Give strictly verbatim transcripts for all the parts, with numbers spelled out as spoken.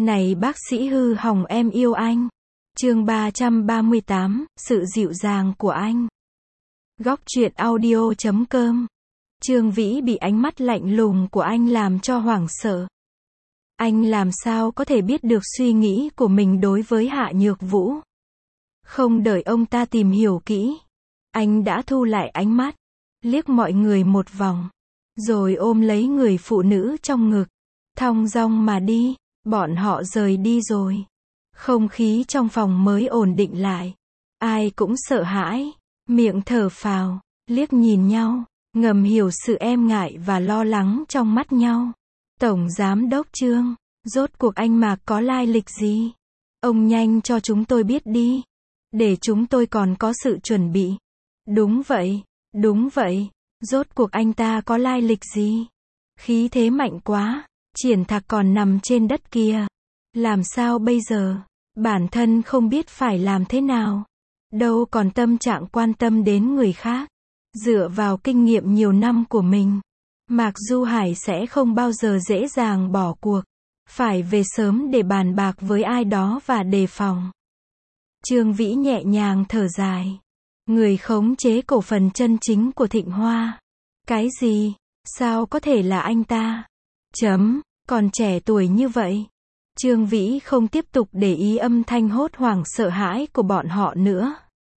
Này bác sĩ hư hỏng em yêu anh. Chương ba trăm ba mươi tám, sự dịu dàng của anh. Góc truyện audio chấm com. Trương Vĩ bị ánh mắt lạnh lùng của anh làm cho hoảng sợ. Anh làm sao có thể biết được suy nghĩ của mình đối với Hạ Nhược Vũ. Không đợi ông ta tìm hiểu kỹ, anh đã thu lại ánh mắt, liếc mọi người một vòng, rồi ôm lấy người phụ nữ trong ngực, thong dong mà đi. Bọn họ rời đi rồi. Không khí trong phòng mới ổn định lại. Ai cũng sợ hãi, miệng thở phào, liếc nhìn nhau, ngầm hiểu sự e ngại và lo lắng trong mắt nhau. Tổng Giám đốc Trương, rốt cuộc anh Mạc có lai lịch gì? Ông nhanh cho chúng tôi biết đi, để chúng tôi còn có sự chuẩn bị. Đúng vậy, đúng vậy, rốt cuộc anh ta có lai lịch gì? Khí thế mạnh quá. Triển Thạc còn nằm trên đất kia. Làm sao bây giờ? Bản thân không biết phải làm thế nào. Đâu còn tâm trạng quan tâm đến người khác. Dựa vào kinh nghiệm nhiều năm của mình, Mạc Du Hải sẽ không bao giờ dễ dàng bỏ cuộc. Phải về sớm để bàn bạc với ai đó và đề phòng. Trương Vĩ nhẹ nhàng thở dài. Người khống chế cổ phần chân chính của Thịnh Hoa. Cái gì? Sao có thể là anh ta? Chấm, còn trẻ tuổi như vậy. Trương Vĩ không tiếp tục để ý âm thanh hốt hoảng sợ hãi của bọn họ nữa.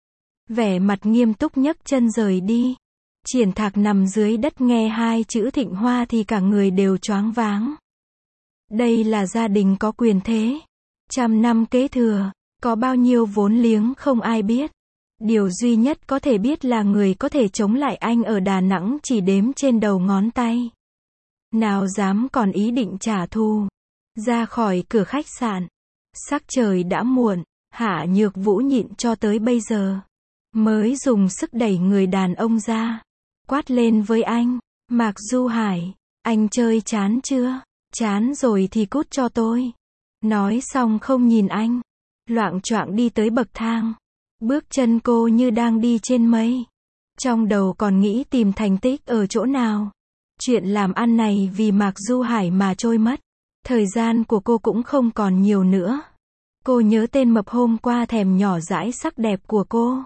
Vẻ mặt nghiêm túc nhấc chân rời đi. Triển Thạc nằm dưới đất nghe hai chữ Thịnh Hoa thì cả người đều choáng váng. Đây là gia đình có quyền thế. Trăm năm kế thừa, có bao nhiêu vốn liếng không ai biết. Điều duy nhất có thể biết là người có thể chống lại anh ở Đà Nẵng chỉ đếm trên đầu ngón tay. Nào dám còn ý định trả thù. Ra khỏi cửa khách sạn. Sắc trời đã muộn. Hạ Nhược Vũ nhịn cho tới bây giờ, mới dùng sức đẩy người đàn ông ra. Quát lên với anh. Mạc Du Hải, anh chơi chán chưa? Chán rồi thì cút cho tôi. Nói xong không nhìn anh. Loạng choạng đi tới bậc thang. Bước chân cô như đang đi trên mây. Trong đầu còn nghĩ tìm thành tích ở chỗ nào. Chuyện làm ăn này vì Mạc Du Hải mà trôi mất. Thời gian của cô cũng không còn nhiều nữa. Cô nhớ tên mập hôm qua thèm nhỏ dãi sắc đẹp của cô.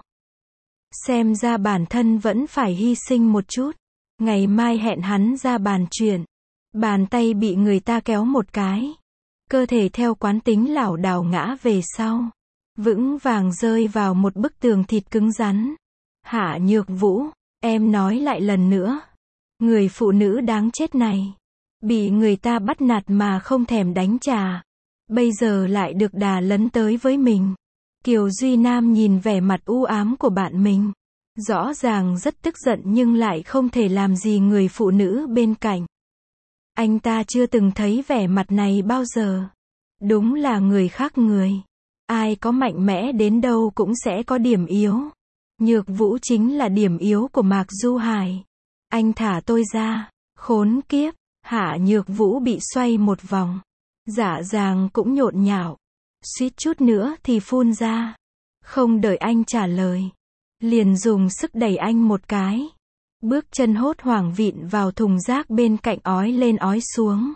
Xem ra bản thân vẫn phải hy sinh một chút. Ngày mai hẹn hắn ra bàn chuyện. Bàn tay bị người ta kéo một cái. Cơ thể theo quán tính lảo đảo ngã về sau. Vững vàng rơi vào một bức tường thịt cứng rắn. Hạ Nhược Vũ, em nói lại lần nữa. Người phụ nữ đáng chết này, bị người ta bắt nạt mà không thèm đánh trả. Bây giờ lại được đà lấn tới với mình. Kiều Duy Nam nhìn vẻ mặt u ám của bạn mình. Rõ ràng rất tức giận nhưng lại không thể làm gì người phụ nữ bên cạnh. Anh ta chưa từng thấy vẻ mặt này bao giờ. Đúng là người khác người. Ai có mạnh mẽ đến đâu cũng sẽ có điểm yếu. Nhược Vũ chính là điểm yếu của Mạc Du Hải. Anh thả tôi ra. Khốn kiếp. Hạ Nhược Vũ bị xoay một vòng. Dạ dàng cũng nhộn nhạo. Suýt chút nữa thì phun ra. Không đợi anh trả lời, liền dùng sức đẩy anh một cái. Bước chân hốt hoảng vịn vào thùng rác bên cạnh ói lên ói xuống.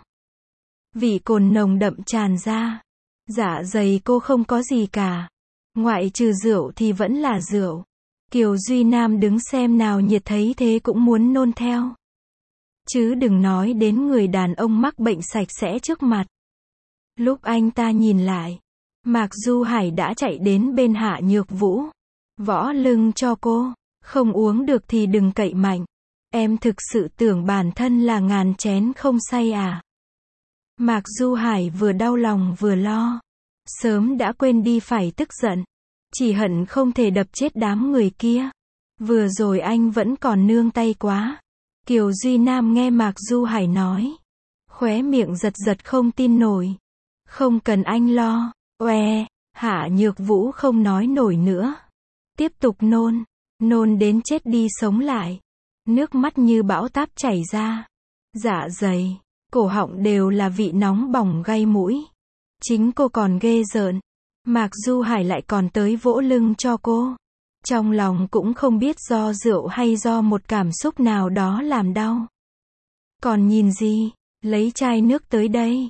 Vị cồn nồng đậm tràn ra. Dạ dày cô không có gì cả. Ngoại trừ rượu thì vẫn là rượu. Kiều Duy Nam đứng xem nào nhiệt thấy thế cũng muốn nôn theo. Chứ đừng nói đến người đàn ông mắc bệnh sạch sẽ trước mặt. Lúc anh ta nhìn lại, Mạc Du Hải đã chạy đến bên Hạ Nhược Vũ. Võ lưng cho cô. Không uống được thì đừng cậy mạnh. Em thực sự tưởng bản thân là ngàn chén không say à? Mạc Du Hải vừa đau lòng vừa lo. Sớm đã quên đi phải tức giận. Chỉ hận không thể đập chết đám người kia. Vừa rồi anh vẫn còn nương tay quá. Kiều Duy Nam nghe Mạc Du Hải nói. Khóe miệng giật giật không tin nổi. Không cần anh lo. Oe. Hạ Nhược Vũ không nói nổi nữa. Tiếp tục nôn. Nôn đến chết đi sống lại. Nước mắt như bão táp chảy ra. Dạ dày, cổ họng đều là vị nóng bỏng gây mũi. Chính cô còn ghê rợn. Mạc Du Hải lại còn tới vỗ lưng cho cô. Trong lòng cũng không biết do rượu hay do một cảm xúc nào đó làm đau. Còn nhìn gì? Lấy chai nước tới đây.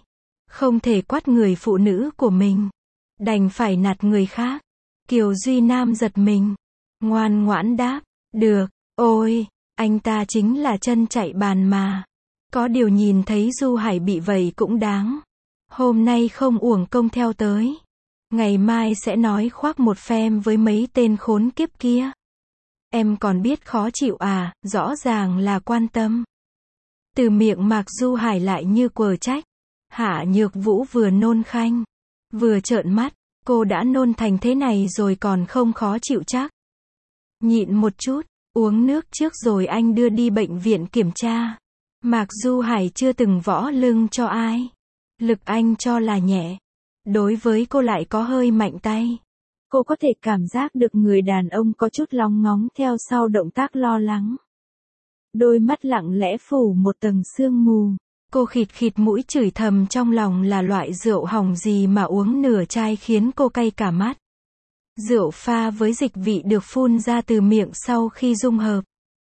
Không thể quát người phụ nữ của mình. Đành phải nạt người khác. Kiều Duy Nam giật mình. Ngoan ngoãn đáp. Được, ôi, anh ta chính là chân chạy bàn mà. Có điều nhìn thấy Du Hải bị vậy cũng đáng. Hôm nay không uổng công theo tới. Ngày mai sẽ nói khoác một phen với mấy tên khốn kiếp kia. Em còn biết khó chịu à, rõ ràng là quan tâm. Từ miệng Mạc Du Hải lại như quở trách. Hạ Nhược Vũ vừa nôn khanh, vừa trợn mắt, cô đã nôn thành thế này rồi còn không khó chịu chắc. Nhịn một chút, uống nước trước rồi anh đưa đi bệnh viện kiểm tra. Mạc Du Hải chưa từng võ lưng cho ai. Lực anh cho là nhẹ. Đối với cô lại có hơi mạnh tay. Cô có thể cảm giác được người đàn ông có chút lóng ngóng theo sau động tác lo lắng. Đôi mắt lặng lẽ phủ một tầng sương mù. Cô khịt khịt mũi chửi thầm trong lòng là loại rượu hỏng gì mà uống nửa chai khiến cô cay cả mắt. Rượu pha với dịch vị được phun ra từ miệng sau khi dung hợp.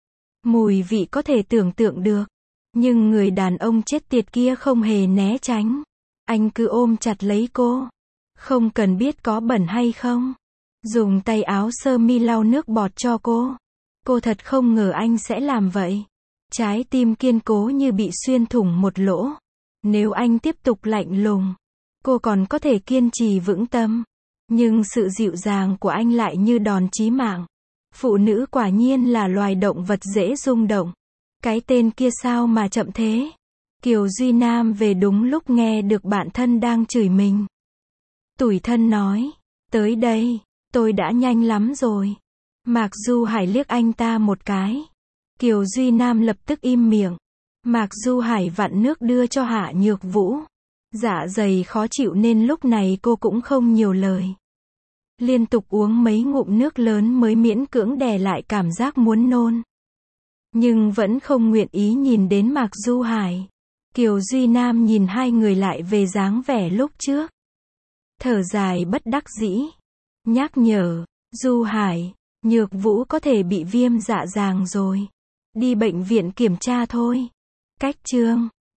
Mùi vị có thể tưởng tượng được. Nhưng người đàn ông chết tiệt kia không hề né tránh. Anh cứ ôm chặt lấy cô. Không cần biết có bẩn hay không. Dùng tay áo sơ mi lau nước bọt cho cô. Cô thật không ngờ anh sẽ làm vậy. Trái tim kiên cố như bị xuyên thủng một lỗ. Nếu anh tiếp tục lạnh lùng, cô còn có thể kiên trì vững tâm. Nhưng sự dịu dàng của anh lại như đòn chí mạng. Phụ nữ quả nhiên là loài động vật dễ rung động. Cái tên kia sao mà chậm thế? Kiều Duy Nam về đúng lúc nghe được bạn thân đang chửi mình. Tủi thân nói, tới đây, tôi đã nhanh lắm rồi. Mạc Du Hải liếc anh ta một cái. Kiều Duy Nam lập tức im miệng. Mạc Du Hải vặn nước đưa cho Hạ Nhược Vũ. Dạ dày khó chịu nên lúc này cô cũng không nhiều lời. Liên tục uống mấy ngụm nước lớn mới miễn cưỡng đè lại cảm giác muốn nôn. Nhưng vẫn không nguyện ý nhìn đến Mạc Du Hải. Kiều Duy Nam nhìn hai người lại về dáng vẻ lúc trước. Thở dài bất đắc dĩ. Nhắc nhở, Du Hải, Nhược Vũ có thể bị viêm dạ dàng rồi. Đi bệnh viện kiểm tra thôi. Cách chương